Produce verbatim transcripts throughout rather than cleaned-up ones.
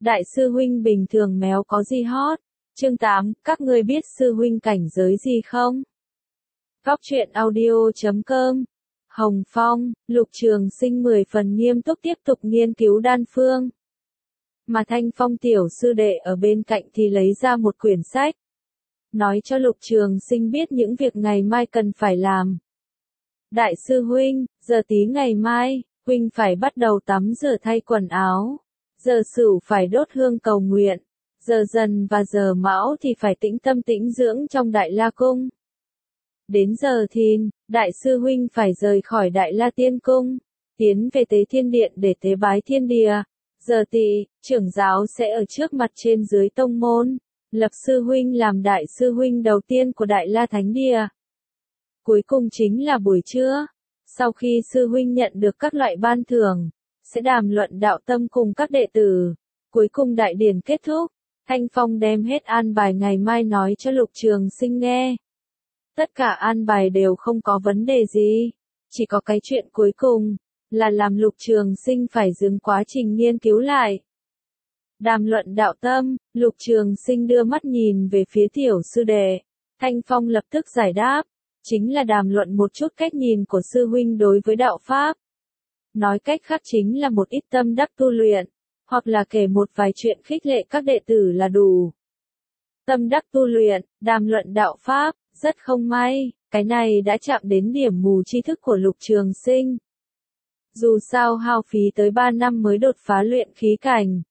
Đại sư huynh bình thường méo có gì hot? Chương tám, các ngươi biết sư huynh cảnh giới gì không? Góc truyện audio chấm com. Hồng Phong, Lục Trường Sinh mười phần nghiêm túc tiếp tục nghiên cứu đan phương. Mà Thanh Phong tiểu sư đệ ở bên cạnh thì lấy ra một quyển sách. Nói cho Lục Trường Sinh biết những việc ngày mai cần phải làm. Đại sư huynh, giờ tí ngày mai, huynh phải bắt đầu tắm rửa thay quần áo. Giờ Sửu phải đốt hương cầu nguyện. Giờ Dần và giờ Mão thì phải tĩnh tâm tĩnh dưỡng trong Đại La Cung. Đến giờ Thìn, Đại sư huynh phải rời khỏi Đại La Tiên Cung, tiến về Tế Thiên Điện để tế bái thiên địa. Giờ Tỵ, trưởng giáo sẽ ở trước mặt trên dưới tông môn, lập sư huynh làm đại sư huynh đầu tiên của Đại La Thánh Địa. Cuối cùng chính là buổi trưa, sau khi sư huynh nhận được các loại ban thưởng, sẽ đàm luận đạo tâm cùng các đệ tử. Cuối cùng đại điển kết thúc, Thanh Phong đem hết an bài ngày mai nói cho Lục Trường Sinh nghe. Tất cả an bài đều không có vấn đề gì, chỉ có cái chuyện cuối cùng, là làm Lục Trường Sinh phải dừng quá trình nghiên cứu lại. Đàm luận đạo tâm, Lục Trường Sinh đưa mắt nhìn về phía tiểu sư đệ. Thanh Phong lập tức giải đáp, chính là đàm luận một chút cách nhìn của sư huynh đối với đạo pháp. Nói cách khác chính là một ít tâm đắc tu luyện, hoặc là kể một vài chuyện khích lệ các đệ tử là đủ. Tâm đắc tu luyện, đàm luận đạo pháp, rất không may, cái này đã chạm đến điểm mù tri thức của Lục Trường Sinh. Dù sao hao phí tới ba năm mới đột phá luyện khí cảnh,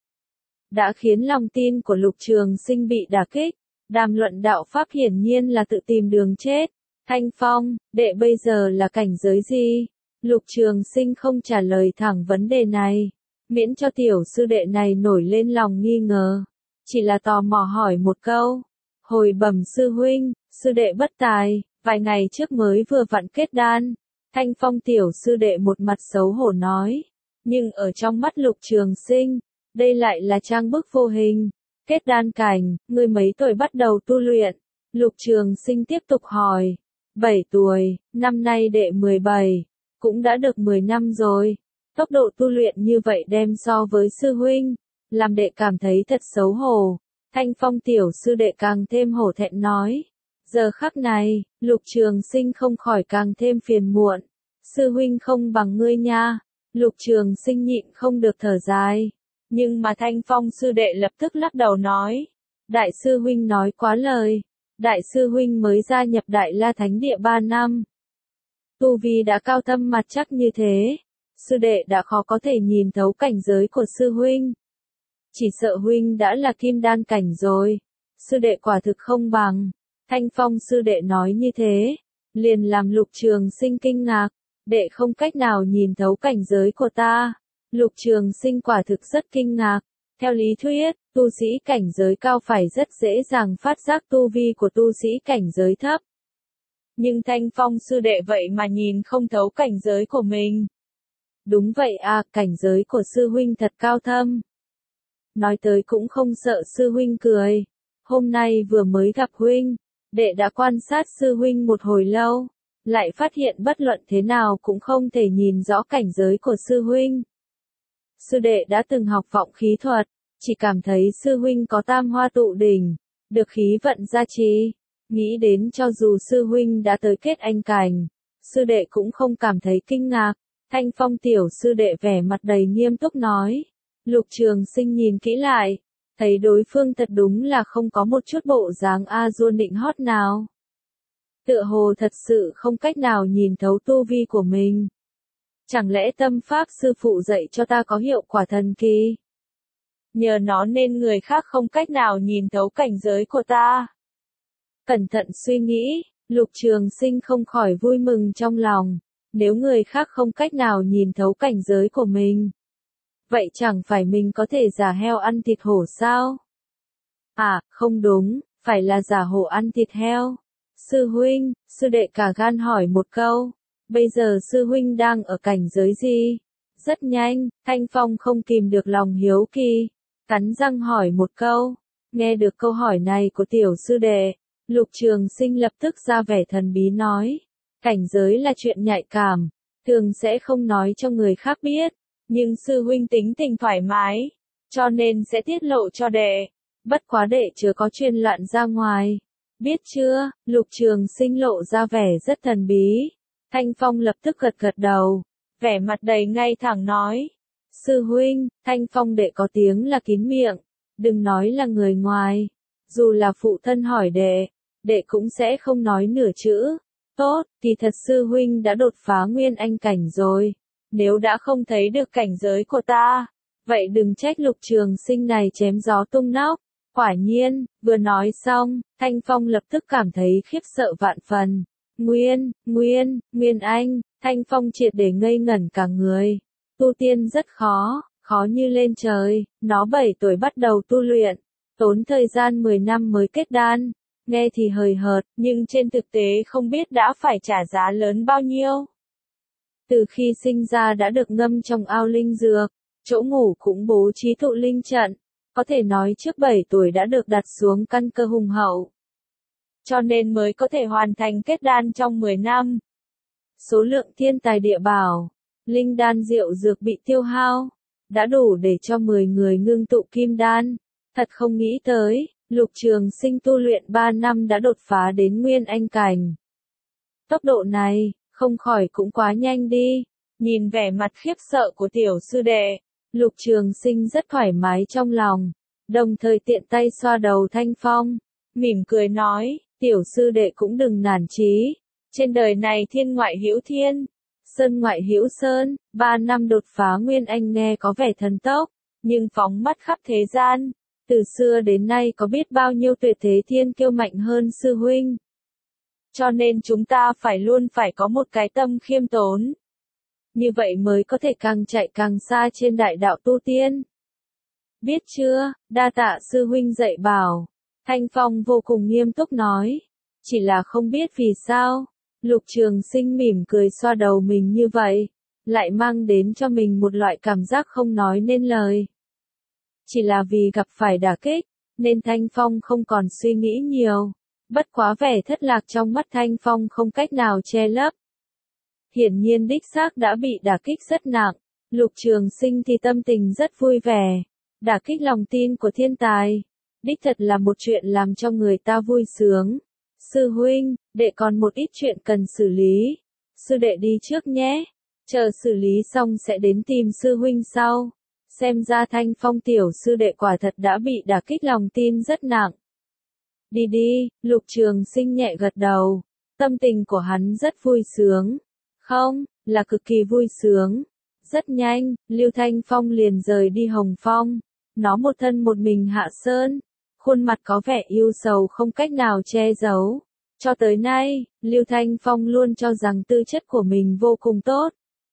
đã khiến lòng tin của Lục Trường Sinh bị đả kích. Đàm luận đạo pháp hiển nhiên là tự tìm đường chết. Thanh Phong, đệ bây giờ là cảnh giới gì? Lục Trường Sinh không trả lời thẳng vấn đề này, miễn cho tiểu sư đệ này nổi lên lòng nghi ngờ, chỉ là tò mò hỏi một câu. Hồi bẩm sư huynh, sư đệ bất tài, vài ngày trước mới vừa vặn kết đan. Thanh Phong tiểu sư đệ một mặt xấu hổ nói, nhưng ở trong mắt Lục Trường Sinh, đây lại là trang bức vô hình. Kết đan cảnh, ngươi mấy tuổi bắt đầu tu luyện? Lục Trường Sinh tiếp tục hỏi. Bảy tuổi, năm nay đệ mười bảy, cũng đã được mười năm rồi. Tốc độ tu luyện như vậy đem so với sư huynh, làm đệ cảm thấy thật xấu hổ. Thanh Phong tiểu sư đệ càng thêm hổ thẹn nói. Giờ khắc này, Lục Trường Sinh không khỏi càng thêm phiền muộn. Sư huynh không bằng ngươi nha. Lục Trường Sinh nhịn không được thở dài. Nhưng mà Thanh Phong sư đệ lập tức lắc đầu nói. Đại sư huynh nói quá lời. Đại sư huynh mới gia nhập Đại La Thánh Địa ba năm. Tu vi đã cao thâm mặt chắc như thế. Sư đệ đã khó có thể nhìn thấu cảnh giới của sư huynh. Chỉ sợ huynh đã là kim đan cảnh rồi. Sư đệ quả thực không bằng. Thanh Phong sư đệ nói như thế, liền làm Lục Trường Sinh kinh ngạc. Đệ không cách nào nhìn thấu cảnh giới của ta. Lục Trường Sinh quả thực rất kinh ngạc. Theo lý thuyết, tu sĩ cảnh giới cao phải rất dễ dàng phát giác tu vi của tu sĩ cảnh giới thấp. Nhưng Thanh Phong sư đệ vậy mà nhìn không thấu cảnh giới của mình. Đúng vậy à, cảnh giới của sư huynh thật cao thâm. Nói tới cũng không sợ sư huynh cười. Hôm nay vừa mới gặp huynh, đệ đã quan sát sư huynh một hồi lâu, lại phát hiện bất luận thế nào cũng không thể nhìn rõ cảnh giới của sư huynh. Sư đệ đã từng học vọng khí thuật, chỉ cảm thấy sư huynh có tam hoa tụ đỉnh, được khí vận gia trì. Nghĩ đến cho dù sư huynh đã tới kết anh cảnh, sư đệ cũng không cảm thấy kinh ngạc. Thanh Phong tiểu sư đệ vẻ mặt đầy nghiêm túc nói. Lục Trường Sinh nhìn kỹ lại, thấy đối phương thật đúng là không có một chút bộ dáng a dua nịnh hót nào. Tựa hồ thật sự không cách nào nhìn thấu tu vi của mình. Chẳng lẽ tâm pháp sư phụ dạy cho ta có hiệu quả thần kỳ? Nhờ nó nên người khác không cách nào nhìn thấu cảnh giới của ta. Cẩn thận suy nghĩ, Lục Trường Sinh không khỏi vui mừng trong lòng. Nếu người khác không cách nào nhìn thấu cảnh giới của mình, vậy chẳng phải mình có thể giả heo ăn thịt hổ sao? À, không đúng, phải là giả hổ ăn thịt heo. Sư huynh, sư đệ cả gan hỏi một câu. Bây giờ sư huynh đang ở cảnh giới gì? Rất nhanh, Thanh Phong không kìm được lòng hiếu kỳ, cắn răng hỏi một câu. Nghe được câu hỏi này của tiểu sư đệ, Lục Trường Sinh lập tức ra vẻ thần bí nói. Cảnh giới là chuyện nhạy cảm, thường sẽ không nói cho người khác biết, nhưng sư huynh tính tình thoải mái, cho nên sẽ tiết lộ cho đệ. Bất quá đệ chớ có truyền loạn ra ngoài. Biết chưa? Lục Trường Sinh lộ ra vẻ rất thần bí. Thanh Phong lập tức gật gật đầu, vẻ mặt đầy ngay thẳng nói. Sư huynh, Thanh Phong đệ có tiếng là kín miệng, đừng nói là người ngoài. Dù là phụ thân hỏi đệ, đệ cũng sẽ không nói nửa chữ. Tốt, thì thật sư huynh đã đột phá nguyên anh cảnh rồi. Nếu đã không thấy được cảnh giới của ta, vậy đừng trách Lục Trường Sinh này chém gió tung nóc. Quả nhiên, vừa nói xong, Thanh Phong lập tức cảm thấy khiếp sợ vạn phần. Nguyên, Nguyên, Nguyên Anh, Thanh Phong triệt để ngây ngẩn cả người. Tu tiên rất khó, khó như lên trời, nó bảy tuổi bắt đầu tu luyện, tốn thời gian mười năm mới kết đan. Nghe thì hời hợt, nhưng trên thực tế không biết đã phải trả giá lớn bao nhiêu. Từ khi sinh ra đã được ngâm trong ao linh dược, chỗ ngủ cũng bố trí tụ linh trận, có thể nói trước bảy tuổi đã được đặt xuống căn cơ hùng hậu. Cho nên mới có thể hoàn thành kết đan trong mười năm. Số lượng thiên tài địa bảo, linh đan diệu dược bị tiêu hao, đã đủ để cho mười người ngưng tụ kim đan. Thật không nghĩ tới, Lục Trường Sinh tu luyện ba năm đã đột phá đến nguyên anh cảnh. Tốc độ này, không khỏi cũng quá nhanh đi. Nhìn vẻ mặt khiếp sợ của tiểu sư đệ, Lục Trường Sinh rất thoải mái trong lòng, đồng thời tiện tay xoa đầu Thanh Phong, mỉm cười nói, tiểu sư đệ cũng đừng nản chí. Trên đời này thiên ngoại hữu thiên, sơn ngoại hữu sơn, ba năm đột phá nguyên anh nghe có vẻ thần tốc, nhưng phóng mắt khắp thế gian, từ xưa đến nay có biết bao nhiêu tuyệt thế thiên kiêu mạnh hơn sư huynh. Cho nên chúng ta phải luôn phải có một cái tâm khiêm tốn. Như vậy mới có thể càng chạy càng xa trên đại đạo tu tiên. Biết chưa, đa tạ sư huynh dạy bảo. Thanh Phong vô cùng nghiêm túc nói. Chỉ là không biết vì sao, Lục Trường Sinh mỉm cười xoa đầu mình như vậy, lại mang đến cho mình một loại cảm giác không nói nên lời. Chỉ là vì gặp phải đả kích, nên Thanh Phong không còn suy nghĩ nhiều. Bất quá vẻ thất lạc trong mắt Thanh Phong không cách nào che lấp. Hiển nhiên đích xác đã bị đả kích rất nặng. Lục Trường Sinh thì tâm tình rất vui vẻ. Đả kích lòng tin của thiên tài, đích thật là một chuyện làm cho người ta vui sướng. Sư huynh, đệ còn một ít chuyện cần xử lý. Sư đệ đi trước nhé. Chờ xử lý xong sẽ đến tìm sư huynh sau. Xem ra Thanh Phong tiểu sư đệ quả thật đã bị đả kích lòng tin rất nặng. Đi đi, Lục Trường Sinh nhẹ gật đầu. Tâm tình của hắn rất vui sướng. Không, là cực kỳ vui sướng. Rất nhanh, Lưu Thanh Phong liền rời đi Hồng Phong. Nó một thân một mình hạ sơn. Khuôn mặt có vẻ yêu sầu không cách nào che giấu. Cho tới nay, Lưu Thanh Phong luôn cho rằng tư chất của mình vô cùng tốt.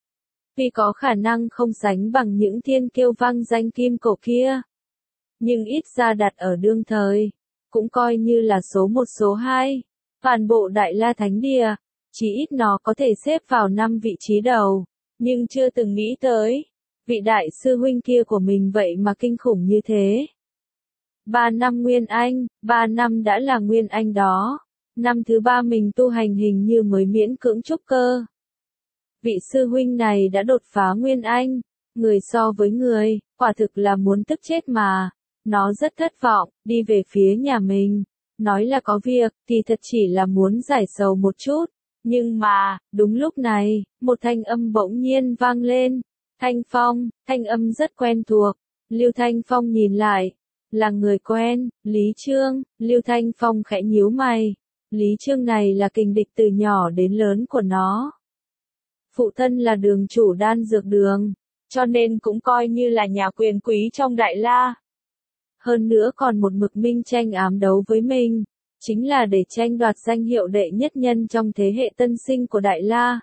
Vì có khả năng không sánh bằng những thiên kiêu vang danh kim cổ kia. Nhưng ít ra đặt ở đương thời, cũng coi như là số một số hai. Toàn bộ Đại La Thánh Địa, chỉ ít nó có thể xếp vào năm vị trí đầu. Nhưng chưa từng nghĩ tới, vị đại sư huynh kia của mình vậy mà kinh khủng như thế. Ba năm Nguyên Anh, ba năm đã là Nguyên Anh đó. Năm thứ ba mình tu hành hình như mới miễn cưỡng trúc cơ. Vị sư huynh này đã đột phá Nguyên Anh, người so với người, quả thực là muốn tức chết mà. Nó rất thất vọng, đi về phía nhà mình. Nói là có việc, thì thật chỉ là muốn giải sầu một chút. Nhưng mà, đúng lúc này, một thanh âm bỗng nhiên vang lên. Thanh Phong, thanh âm rất quen thuộc. Lưu Thanh Phong nhìn lại. Là người quen, Lý Trương. Lưu Thanh Phong khẽ nhíu mày. Lý Trương này là kình địch từ nhỏ đến lớn của nó. Phụ thân là đường chủ đan dược đường, cho nên cũng coi như là nhà quyền quý trong Đại La. Hơn nữa còn một mực minh tranh ám đấu với mình, chính là để tranh đoạt danh hiệu đệ nhất nhân trong thế hệ tân sinh của Đại La.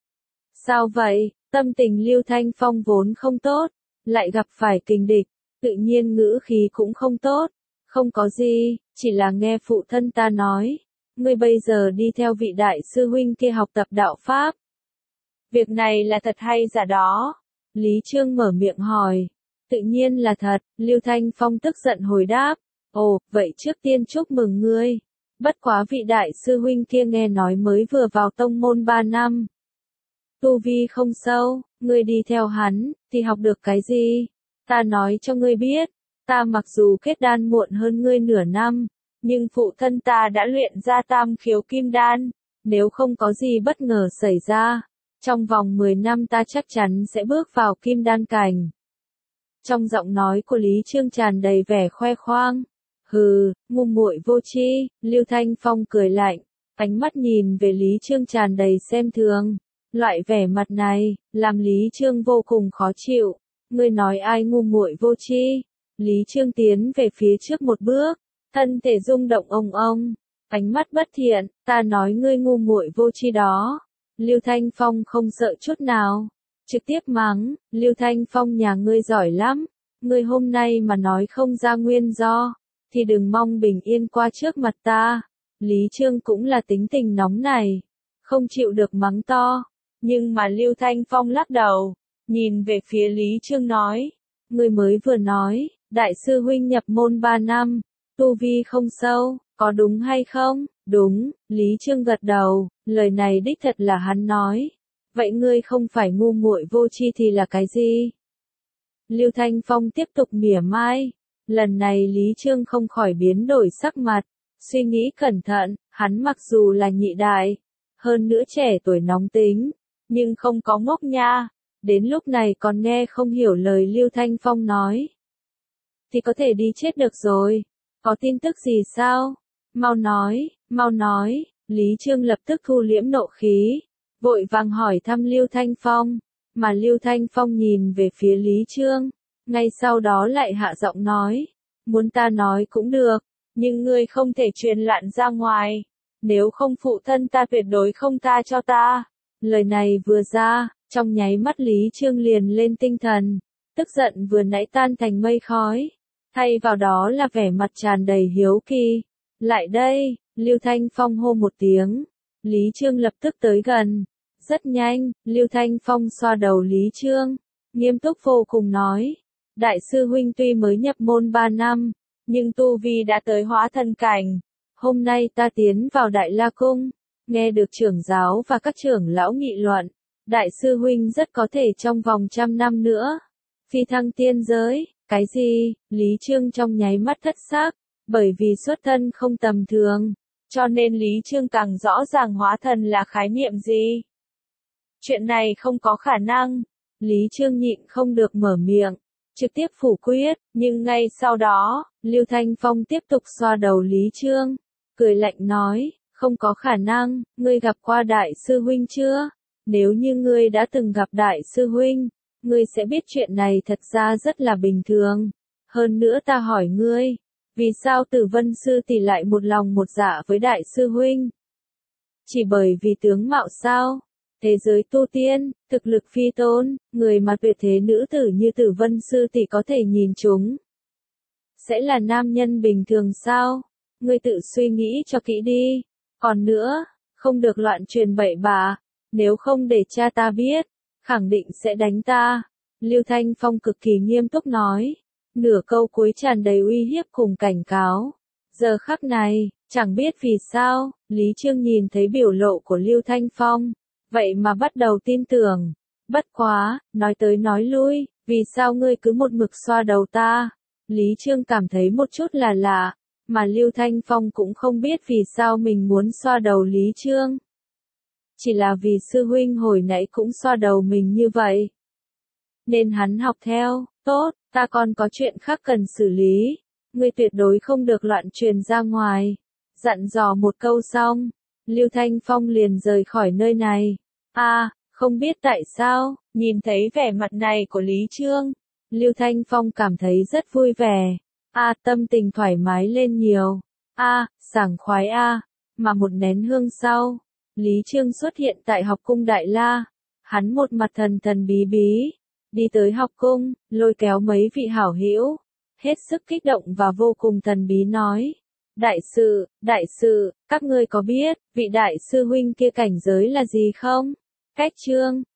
Sao vậy, tâm tình Lưu Thanh Phong vốn không tốt, lại gặp phải kình địch, tự nhiên ngữ khí cũng không tốt. Không có gì, chỉ là nghe phụ thân ta nói, ngươi bây giờ đi theo vị đại sư huynh kia học tập đạo Pháp. Việc này là thật hay giả đó? Lý Trương mở miệng hỏi. Tự nhiên là thật, Lưu Thanh Phong tức giận hồi đáp. Ồ, vậy trước tiên chúc mừng ngươi. Bất quá vị đại sư huynh kia nghe nói mới vừa vào tông môn ba năm. Tu vi không sâu, ngươi đi theo hắn, thì học được cái gì? Ta nói cho ngươi biết, ta mặc dù kết đan muộn hơn ngươi nửa năm, nhưng phụ thân ta đã luyện ra tam khiếu kim đan, nếu không có gì bất ngờ xảy ra, trong vòng mười năm ta chắc chắn sẽ bước vào kim đan cảnh. Trong giọng nói của Lý Chương tràn đầy vẻ khoe khoang. Hừ, ngu muội vô tri, Lưu Thanh Phong cười lạnh, ánh mắt nhìn về Lý Chương tràn đầy xem thường. Loại vẻ mặt này, làm Lý Chương vô cùng khó chịu. Ngươi nói ai ngu muội vô tri? Lý Chương tiến về phía trước một bước, thân thể rung động ong ong, ánh mắt bất thiện, ta nói ngươi ngu muội vô tri đó. Lưu Thanh Phong không sợ chút nào, trực tiếp mắng, Lưu Thanh Phong nhà ngươi giỏi lắm, ngươi hôm nay mà nói không ra nguyên do, thì đừng mong bình yên qua trước mặt ta. Lý Chương cũng là tính tình nóng này, không chịu được mắng to, nhưng mà Lưu Thanh Phong lắc đầu, nhìn về phía Lý Chương nói, ngươi mới vừa nói, đại sư huynh nhập môn ba năm, tu vi không sâu, có đúng hay không? Đúng, Lý Chương gật đầu, lời này đích thật là hắn nói. Vậy ngươi không phải ngu muội vô tri thì là cái gì? Lưu Thanh Phong tiếp tục mỉa mai. Lần này Lý Chương không khỏi biến đổi sắc mặt, suy nghĩ cẩn thận, hắn mặc dù là nhị đại, hơn nữa trẻ tuổi nóng tính, nhưng không có ngốc nha, đến lúc này còn nghe không hiểu lời Lưu Thanh Phong nói. Thì có thể đi chết được rồi, có tin tức gì sao? Mau nói, mau nói, Lý Chương lập tức thu liễm nộ khí, vội vàng hỏi thăm Lưu Thanh Phong, mà Lưu Thanh Phong nhìn về phía Lý Chương, ngay sau đó lại hạ giọng nói, muốn ta nói cũng được, nhưng ngươi không thể truyền lạn ra ngoài, nếu không phụ thân ta tuyệt đối không tha cho ta. Lời này vừa ra, trong nháy mắt Lý Chương liền lên tinh thần, tức giận vừa nãy tan thành mây khói, thay vào đó là vẻ mặt tràn đầy hiếu kỳ. Lại đây, Lưu Thanh Phong hô một tiếng, Lý Chương lập tức tới gần. Rất nhanh, Lưu Thanh Phong xoa đầu Lý Chương, nghiêm túc vô cùng nói, đại sư huynh tuy mới nhập môn ba năm, nhưng tu vi đã tới hóa thần cảnh. Hôm nay ta tiến vào Đại La Cung, nghe được trưởng giáo và các trưởng lão nghị luận, đại sư huynh rất có thể trong vòng trăm năm nữa phi thăng tiên giới. Cái gì? Lý Chương trong nháy mắt thất sắc, bởi vì xuất thân không tầm thường, cho nên Lý Chương càng rõ ràng hóa thần là khái niệm gì. Chuyện này không có khả năng. Lý Chương nhịn không được mở miệng, trực tiếp phủ quyết, nhưng ngay sau đó, Lưu Thanh Phong tiếp tục xoa đầu Lý Chương, cười lạnh nói, không có khả năng, ngươi gặp qua đại sư huynh chưa? Nếu như ngươi đã từng gặp đại sư huynh, ngươi sẽ biết chuyện này thật ra rất là bình thường. Hơn nữa ta hỏi ngươi, vì sao Tử Vân sư tỷ lại một lòng một dạ với đại sư huynh? Chỉ bởi vì tướng mạo sao? Thế giới tu tiên, thực lực phi tôn, người mà tuyệt thế nữ tử như Tử Vân sư tỷ có thể nhìn chúng, sẽ là nam nhân bình thường sao? Ngươi tự suy nghĩ cho kỹ đi. Còn nữa, không được loạn truyền bậy bạ, nếu không để cha ta biết, khẳng định sẽ đánh ta. Lưu Thanh Phong cực kỳ nghiêm túc nói, nửa câu cuối tràn đầy uy hiếp cùng cảnh cáo. Giờ khắc này, chẳng biết vì sao, Lý Chương nhìn thấy biểu lộ của Lưu Thanh Phong, vậy mà bắt đầu tin tưởng. Bất quá, nói tới nói lui, vì sao ngươi cứ một mực xoa đầu ta? Lý Chương cảm thấy một chút là lạ, mà Lưu Thanh Phong cũng không biết vì sao mình muốn xoa đầu Lý Chương. Chỉ là vì sư huynh hồi nãy cũng xoa đầu mình như vậy, nên hắn học theo. Tốt, ta còn có chuyện khác cần xử lý, ngươi tuyệt đối không được loạn truyền ra ngoài. Dặn dò một câu xong, Lưu Thanh Phong liền rời khỏi nơi này. A, à, không biết tại sao, nhìn thấy vẻ mặt này của Lý Chương, Lưu Thanh Phong cảm thấy rất vui vẻ. A, à, tâm tình thoải mái lên nhiều. A, à, sảng khoái a. À. Mà một nén hương sau, Lý Chương xuất hiện tại học cung Đại La. Hắn một mặt thần thần bí bí, đi tới học cung, lôi kéo mấy vị hảo hữu, hết sức kích động và vô cùng thần bí nói. Đại sư, đại sư, các ngươi có biết, vị đại sư huynh kia cảnh giới là gì không? Cách chương